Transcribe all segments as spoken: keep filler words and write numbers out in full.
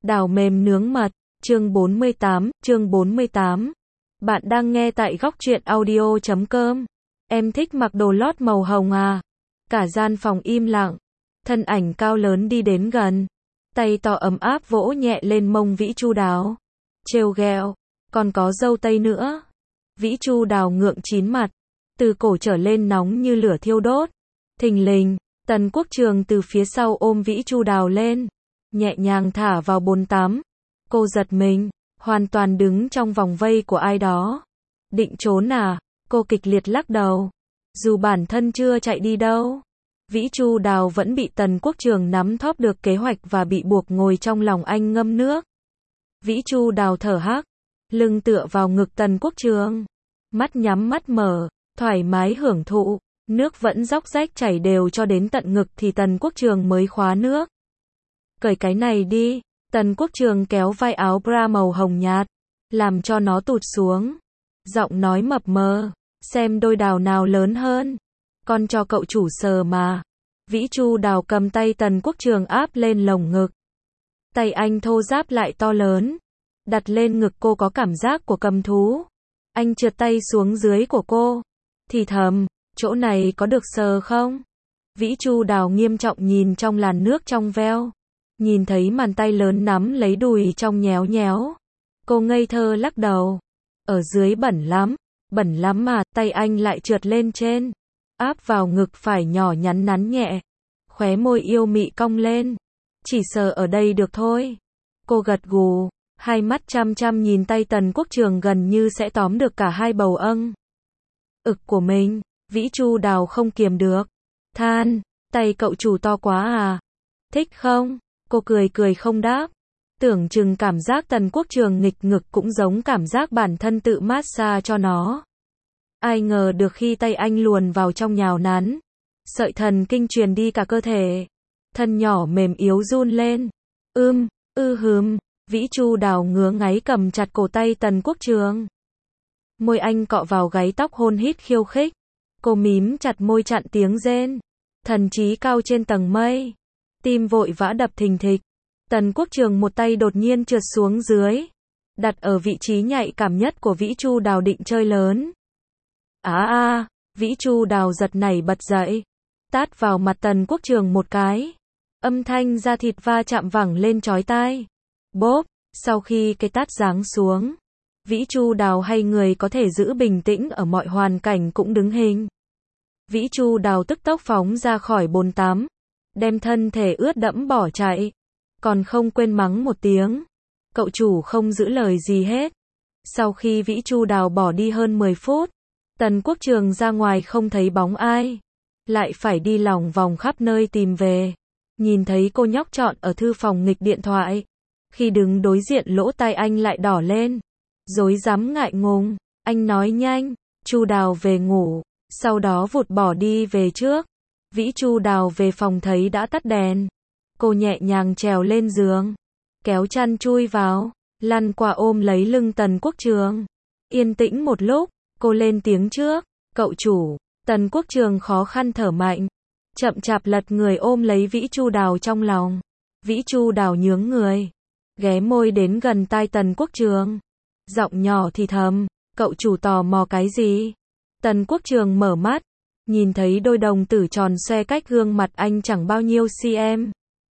Đào mềm nướng mật, chương bốn mươi tám, chương bốn mươi tám. Bạn đang nghe tại góc truyện audio chấm com. Em thích mặc đồ lót màu hồng à? Cả gian phòng im lặng. Thân ảnh cao lớn đi đến gần. Tay to ấm áp vỗ nhẹ lên mông Vĩ Chu Đào. Trêu ghẹo, còn có dâu tây nữa. Vĩ Chu Đào ngượng chín mặt. Từ cổ trở lên nóng như lửa thiêu đốt. Thình lình, Tần Quốc Trường từ phía sau ôm Vĩ Chu Đào lên. Nhẹ nhàng thả vào bồn tắm. Cô giật mình, hoàn toàn đứng trong vòng vây của ai đó. Định trốn à? Cô kịch liệt lắc đầu. Dù bản thân chưa chạy đi đâu. Vĩ Chu Đào vẫn bị Tần Quốc Trường nắm thóp được kế hoạch và bị buộc ngồi trong lòng anh ngâm nước. Vĩ Chu Đào thở hắc, lưng tựa vào ngực Tần Quốc Trường. Mắt nhắm mắt mở, thoải mái hưởng thụ. Nước vẫn róc rách chảy đều cho đến tận ngực thì Tần Quốc Trường mới khóa nước. Cởi cái này đi. Tần Quốc Trường kéo vai áo bra màu hồng nhạt, làm cho nó tụt xuống. Giọng nói mập mờ, xem đôi đào nào lớn hơn. Con cho cậu chủ sờ mà. Vĩ Chu Đào cầm tay Tần Quốc Trường áp lên lồng ngực. Tay anh thô ráp lại to lớn. Đặt lên ngực cô có cảm giác của cầm thú. Anh trượt tay xuống dưới của cô. Thì thầm, chỗ này có được sờ không? Vĩ Chu Đào nghiêm trọng nhìn trong làn nước trong veo. Nhìn thấy bàn tay lớn nắm lấy đùi trong nhéo nhéo. Cô ngây thơ lắc đầu. Ở dưới bẩn lắm, bẩn lắm mà, tay anh lại trượt lên trên. Áp vào ngực phải nhỏ nhắn nắn nhẹ. Khóe môi yêu mị cong lên. Chỉ sờ ở đây được thôi. Cô gật gù, hai mắt chăm chăm nhìn tay Tần Quốc Trường gần như sẽ tóm được cả hai bầu âng. Ực của mình, Vĩ Chu Đào không kiềm được. Than, tay cậu chủ to quá à? Thích không? Cô cười cười không đáp. Tưởng chừng cảm giác Tần Quốc Trường nghịch ngực cũng giống cảm giác bản thân tự massage cho nó. Ai ngờ được khi tay anh luồn vào trong nhào nắn. Sợi thần kinh truyền đi cả cơ thể. Thân nhỏ mềm yếu run lên. Ưm, ư hừm, Vĩ Chu Đào ngứa ngáy cầm chặt cổ tay Tần Quốc Trường. Môi anh cọ vào gáy tóc hôn hít khiêu khích. Cô mím chặt môi chặn tiếng rên. Thần trí cao trên tầng mây. Tim vội vã đập thình thịch. Tần Quốc Trường một tay đột nhiên trượt xuống dưới. Đặt ở vị trí nhạy cảm nhất của Vĩ Chu Đào định chơi lớn. Á à, à, Vĩ Chu Đào giật nảy bật dậy. Tát vào mặt Tần Quốc Trường một cái. Âm thanh da thịt va chạm vẳng lên chói tai. Bốp, sau khi cái tát giáng xuống. Vĩ Chu Đào hay người có thể giữ bình tĩnh ở mọi hoàn cảnh cũng đứng hình. Vĩ Chu Đào tức tốc phóng ra khỏi bồn tắm. Đem thân thể ướt đẫm bỏ chạy. Còn không quên mắng một tiếng. Cậu chủ không giữ lời gì hết. Sau khi Vĩ Chu Đào bỏ đi hơn mười phút. Tần Quốc Trường ra ngoài không thấy bóng ai. Lại phải đi lòng vòng khắp nơi tìm về. Nhìn thấy cô nhóc trọn ở thư phòng nghịch điện thoại. Khi đứng đối diện lỗ tai anh lại đỏ lên. Rối rắm ngại ngùng. Anh nói nhanh. Chu Đào về ngủ. Sau đó vụt bỏ đi về trước. Vĩ Chu Đào về phòng thấy đã tắt đèn. Cô nhẹ nhàng trèo lên giường. Kéo chăn chui vào. Lăn qua ôm lấy lưng Tần Quốc Trường. Yên tĩnh một lúc. Cô lên tiếng trước. Cậu chủ. Tần Quốc Trường khó khăn thở mạnh. Chậm chạp lật người ôm lấy Vĩ Chu Đào trong lòng. Vĩ Chu Đào nhướng người. Ghé môi đến gần tai Tần Quốc Trường. Giọng nhỏ thì thầm. Cậu chủ tò mò cái gì? Tần Quốc Trường mở mắt. Nhìn thấy đôi đồng tử tròn xoe cách gương mặt anh chẳng bao nhiêu cm.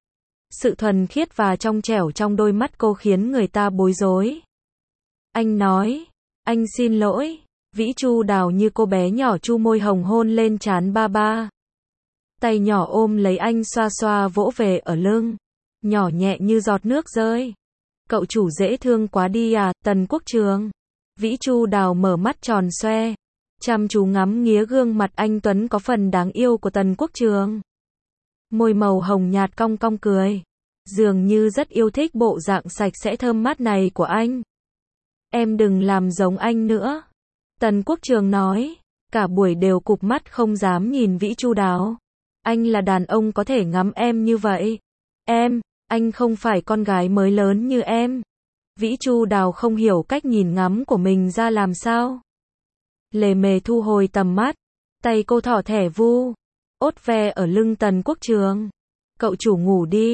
Sự thuần khiết và trong trẻo trong đôi mắt cô khiến người ta bối rối. Anh nói. Anh xin lỗi. Vĩ Chu Đào như cô bé nhỏ chu môi hồng hôn lên trán ba ba. Tay nhỏ ôm lấy anh xoa xoa vỗ về ở lưng. Nhỏ nhẹ như giọt nước rơi. Cậu chủ dễ thương quá đi à, Tần Quốc Trường. Vĩ Chu Đào mở mắt tròn xoe. Chăm chú ngắm nghía gương mặt anh tuấn có phần đáng yêu của Tần Quốc Trường. Môi màu hồng nhạt cong cong cười. Dường như rất yêu thích bộ dạng sạch sẽ thơm mát này của anh. Em đừng làm giống anh nữa. Tần Quốc Trường nói. Cả buổi đều cụp mắt không dám nhìn Vĩ Chu Đào. Anh là đàn ông có thể ngắm em như vậy. Em, anh không phải con gái mới lớn như em. Vĩ Chu Đào không hiểu cách nhìn ngắm của mình ra làm sao. Lề mề thu hồi tầm mắt. Tay cô thỏ thẻ vu. Ốt ve ở lưng Tần Quốc Trường. Cậu chủ ngủ đi.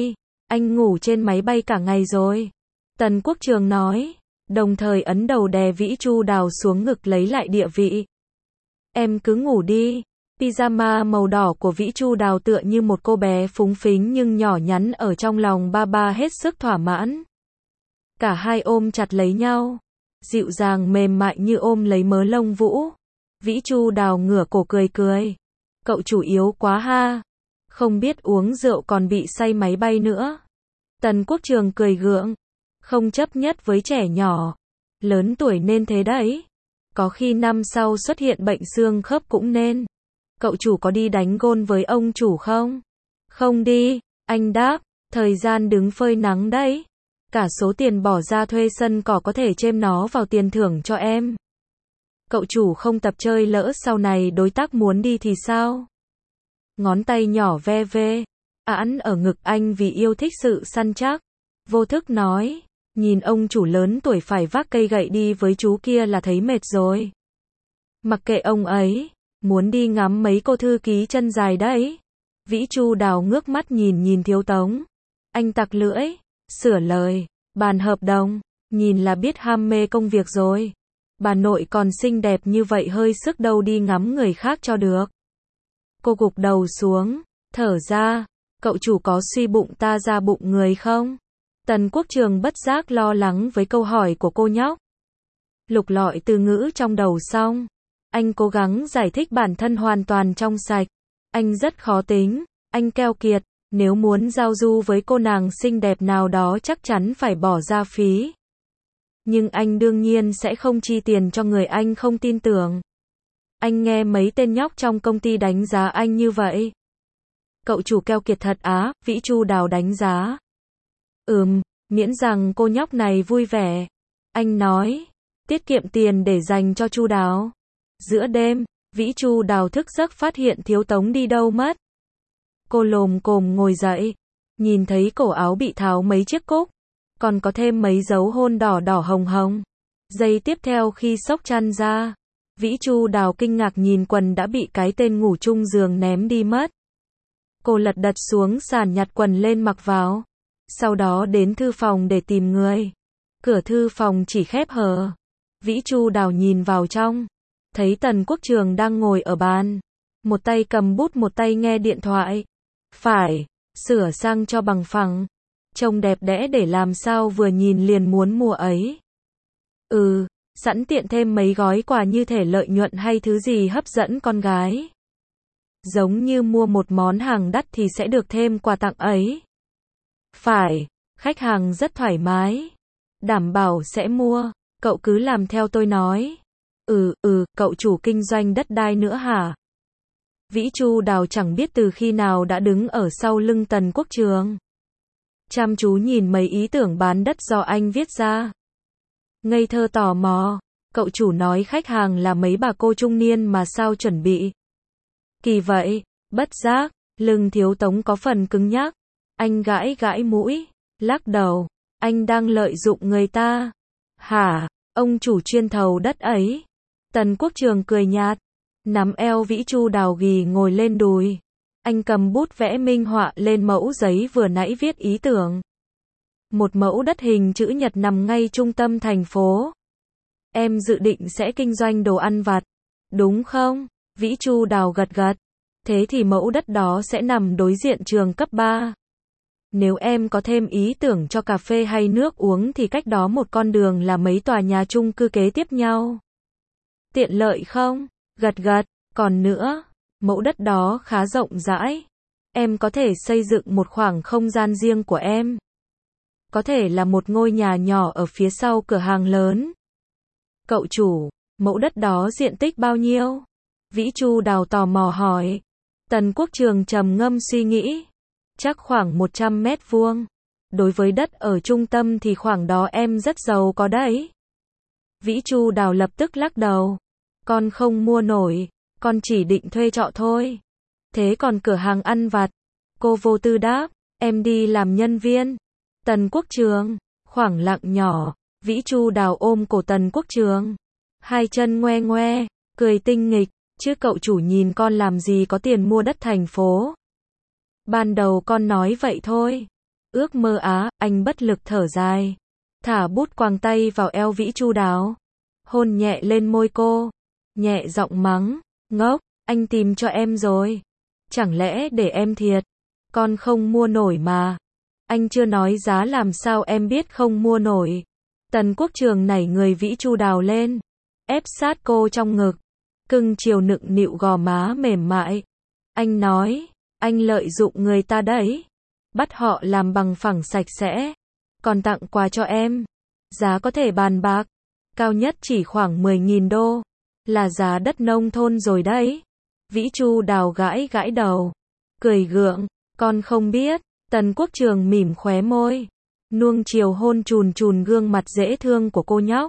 Anh ngủ trên máy bay cả ngày rồi. Tần Quốc Trường nói, đồng thời ấn đầu đè Vĩ Chu Đào xuống ngực lấy lại địa vị. Em cứ ngủ đi. Pyjama màu đỏ của Vĩ Chu Đào tựa như một cô bé phúng phính nhưng nhỏ nhắn ở trong lòng ba ba hết sức thỏa mãn. Cả hai ôm chặt lấy nhau, dịu dàng mềm mại như ôm lấy mớ lông vũ. Vĩ Chu Đào ngửa cổ cười cười. Cậu chủ yếu quá ha. Không biết uống rượu còn bị say máy bay nữa. Tần Quốc Trường cười gượng. Không chấp nhất với trẻ nhỏ. Lớn tuổi nên thế đấy. Có khi năm sau xuất hiện bệnh xương khớp cũng nên. Cậu chủ có đi đánh gôn với ông chủ không? Không đi, anh đáp. Thời gian đứng phơi nắng đấy. Cả số tiền bỏ ra thuê sân cỏ có thể chêm nó vào tiền thưởng cho em. Cậu chủ không tập chơi lỡ sau này đối tác muốn đi thì sao? Ngón tay nhỏ ve ve, ẵn ở ngực anh vì yêu thích sự săn chắc. Vô thức nói, nhìn ông chủ lớn tuổi phải vác cây gậy đi với chú kia là thấy mệt rồi. Mặc kệ ông ấy, muốn đi ngắm mấy cô thư ký chân dài đấy. Vĩ Chu Đào ngước mắt nhìn nhìn Thiếu Tống. Anh tặc lưỡi, sửa lời, bàn hợp đồng, nhìn là biết ham mê công việc rồi. Bà nội còn xinh đẹp như vậy hơi sức đâu đi ngắm người khác cho được. Cô gục đầu xuống, thở ra, cậu chủ có suy bụng ta ra bụng người không? Tần Quốc Trường bất giác lo lắng với câu hỏi của cô nhóc. Lục lọi từ ngữ trong đầu xong, anh cố gắng giải thích bản thân hoàn toàn trong sạch. Anh rất khó tính, anh keo kiệt, nếu muốn giao du với cô nàng xinh đẹp nào đó chắc chắn phải bỏ ra phí. Nhưng anh đương nhiên sẽ không chi tiền cho người anh không tin tưởng. Anh nghe mấy tên nhóc trong công ty đánh giá anh như vậy. Cậu chủ keo kiệt thật á, Vĩ Chu Đào đánh giá. Ừm, miễn rằng cô nhóc này vui vẻ. Anh nói, tiết kiệm tiền để dành cho Chu Đào. Giữa đêm, Vĩ Chu Đào thức giấc phát hiện Thiếu Tống đi đâu mất. Cô lồm cồm ngồi dậy, nhìn thấy cổ áo bị tháo mấy chiếc cúc, còn có thêm mấy dấu hôn đỏ đỏ hồng hồng. Giây tiếp theo khi xốc chăn ra, Vĩ Chu Đào kinh ngạc nhìn quần đã bị cái tên ngủ chung giường ném đi mất. Cô lật đật xuống sàn nhặt quần lên mặc vào. Sau đó đến thư phòng để tìm người. Cửa thư phòng chỉ khép hờ. Vĩ Chu Đào nhìn vào trong, thấy Tần Quốc Trường đang ngồi ở bàn. Một tay cầm bút một tay nghe điện thoại. Phải, sửa sang cho bằng phẳng. Trông đẹp đẽ để làm sao vừa nhìn liền muốn mua ấy. Ừ, sẵn tiện thêm mấy gói quà như thể lợi nhuận hay thứ gì hấp dẫn con gái. Giống như mua một món hàng đắt thì sẽ được thêm quà tặng ấy. Phải, khách hàng rất thoải mái. Đảm bảo sẽ mua, cậu cứ làm theo tôi nói. Ừ, ừ, cậu chủ kinh doanh đất đai nữa hả? Vĩ Chu Đào chẳng biết từ khi nào đã đứng ở sau lưng Tần Quốc Trường. Chăm chú nhìn mấy ý tưởng bán đất do anh viết ra. Ngây thơ tò mò, cậu chủ nói khách hàng là mấy bà cô trung niên mà sao chuẩn bị. Kỳ vậy, bất giác, lưng Thiếu Tống có phần cứng nhắc. Anh gãi gãi mũi, lắc đầu, anh đang lợi dụng người ta. Hả, ông chủ chuyên thầu đất ấy. Tần Quốc Trường cười nhạt, nắm eo Vĩ Chu Đào ghì ngồi lên đùi. Anh cầm bút vẽ minh họa lên mẫu giấy vừa nãy viết ý tưởng. Một mẫu đất hình chữ nhật nằm ngay trung tâm thành phố. Em dự định sẽ kinh doanh đồ ăn vặt, đúng không? Vĩ Chu Đào gật gật. Thế thì mẫu đất đó sẽ nằm đối diện trường cấp ba. Nếu em có thêm ý tưởng cho cà phê hay nước uống thì cách đó một con đường là mấy tòa nhà chung cư kế tiếp nhau. Tiện lợi không? Gật gật. Còn nữa, mẫu đất đó khá rộng rãi. Em có thể xây dựng một khoảng không gian riêng của em. Có thể là một ngôi nhà nhỏ ở phía sau cửa hàng lớn. Cậu chủ, mẫu đất đó diện tích bao nhiêu? Vĩ Chu Đào tò mò hỏi. Tần Quốc Trường trầm ngâm suy nghĩ. Chắc khoảng một trăm mét vuông. Đối với đất ở trung tâm thì khoảng đó em rất giàu có đấy. Vĩ Chu Đào lập tức lắc đầu. Con không mua nổi, con chỉ định thuê trọ thôi. Thế còn cửa hàng ăn vặt? Cô vô tư đáp, em đi làm nhân viên. Tần Quốc Trường, khoảng lặng nhỏ, Vĩ Chu Đào ôm cổ Tần Quốc Trường. Hai chân ngoe ngoe, cười tinh nghịch, chứ cậu chủ nhìn con làm gì có tiền mua đất thành phố. Ban đầu con nói vậy thôi. Ước mơ á, anh bất lực thở dài. Thả bút quàng tay vào eo Vĩ Chu Đào. Hôn nhẹ lên môi cô. Nhẹ giọng mắng. Ngốc, anh tìm cho em rồi. Chẳng lẽ để em thiệt? Con không mua nổi mà. Anh chưa nói giá làm sao em biết không mua nổi. Tần Quốc Trường nảy người Vĩ Chu Đào lên. Ép sát cô trong ngực. Cưng chiều nựng nịu gò má mềm mại. Anh nói, anh lợi dụng người ta đấy. Bắt họ làm bằng phẳng sạch sẽ. Còn tặng quà cho em. Giá có thể bàn bạc. Cao nhất chỉ khoảng mười nghìn đô. Là giá đất nông thôn rồi đấy. Vĩ Chu Đào gãi gãi đầu. Cười gượng, con không biết. Tần Quốc Trường mỉm khóe môi. Nuông chiều hôn chùn chùn gương mặt dễ thương của cô nhóc.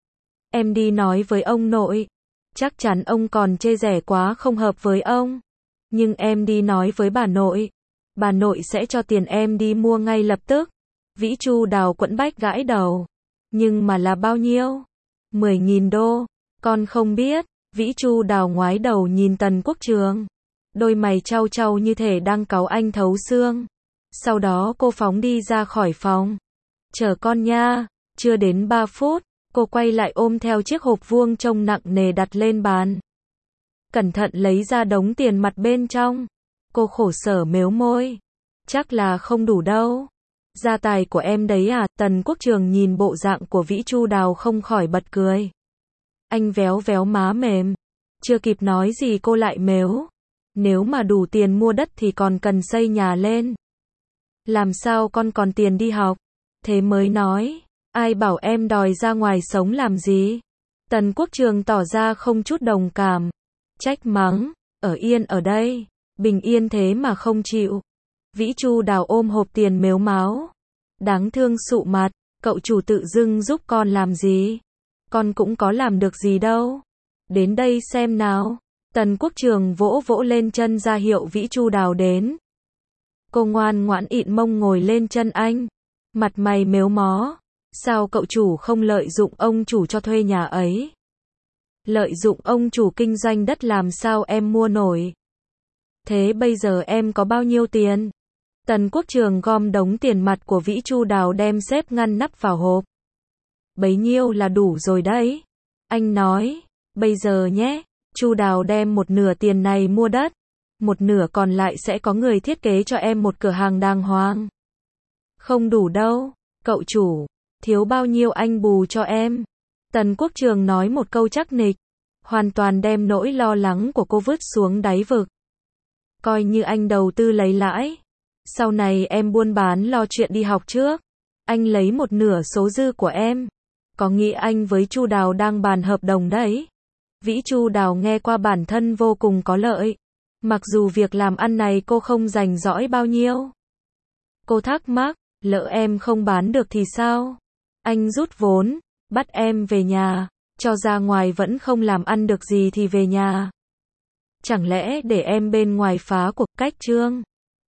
Em đi nói với ông nội. Chắc chắn ông còn chê rẻ quá không hợp với ông. Nhưng em đi nói với bà nội. Bà nội sẽ cho tiền em đi mua ngay lập tức. Vĩ Chu Đào quẫn bách gãi đầu. Nhưng mà là bao nhiêu? mười nghìn đô. Con không biết. Vĩ Chu Đào ngoái đầu nhìn Tần Quốc Trường. Đôi mày trao trao như thể đang cáu anh thấu xương. Sau đó cô phóng đi ra khỏi phòng. Chờ con nha. Chưa đến ba phút, cô quay lại ôm theo chiếc hộp vuông trông nặng nề đặt lên bàn. Cẩn thận lấy ra đống tiền mặt bên trong. Cô khổ sở mếu môi. Chắc là không đủ đâu. Gia tài của em đấy à? Tần Quốc Trường nhìn bộ dạng của Vĩ Chu Đào không khỏi bật cười. Anh véo véo má mềm. Chưa kịp nói gì cô lại mếu. Nếu mà đủ tiền mua đất thì còn cần xây nhà lên. Làm sao con còn tiền đi học? Thế mới nói. Ai bảo em đòi ra ngoài sống làm gì? Tần Quốc Trường tỏ ra không chút đồng cảm. Trách mắng. Ở yên ở đây. Bình yên thế mà không chịu. Vĩ Chu Đào ôm hộp tiền mếu máo. Đáng thương sụ mặt. Cậu chủ tự dưng giúp con làm gì? Con cũng có làm được gì đâu. Đến đây xem nào. Tần Quốc Trường vỗ vỗ lên chân ra hiệu Vĩ Chu Đào đến. Cô ngoan ngoãn ịn mông ngồi lên chân anh. Mặt mày mếu mó. Sao cậu chủ không lợi dụng ông chủ cho thuê nhà ấy? Lợi dụng ông chủ kinh doanh đất làm sao em mua nổi? Thế bây giờ em có bao nhiêu tiền? Tần Quốc Trường gom đống tiền mặt của Vĩ Chu Đào đem xếp ngăn nắp vào hộp. Bấy nhiêu là đủ rồi đấy. Anh nói, bây giờ nhé, Chu Đào đem một nửa tiền này mua đất. Một nửa còn lại sẽ có người thiết kế cho em một cửa hàng đàng hoàng. Không đủ đâu, cậu chủ, thiếu bao nhiêu anh bù cho em. Tần Quốc Trường nói một câu chắc nịch, hoàn toàn đem nỗi lo lắng của cô vứt xuống đáy vực. Coi như anh đầu tư lấy lãi. Sau này em buôn bán lo chuyện đi học trước. Anh lấy một nửa số dư của em. Có nghĩ anh với Chu Đào đang bàn hợp đồng đấy. Vĩ Chu Đào nghe qua bản thân vô cùng có lợi. Mặc dù việc làm ăn này cô không rành rõi bao nhiêu. Cô thắc mắc, lỡ em không bán được thì sao? Anh rút vốn, bắt em về nhà, cho ra ngoài vẫn không làm ăn được gì thì về nhà. Chẳng lẽ để em bên ngoài phá cuộc cách chương?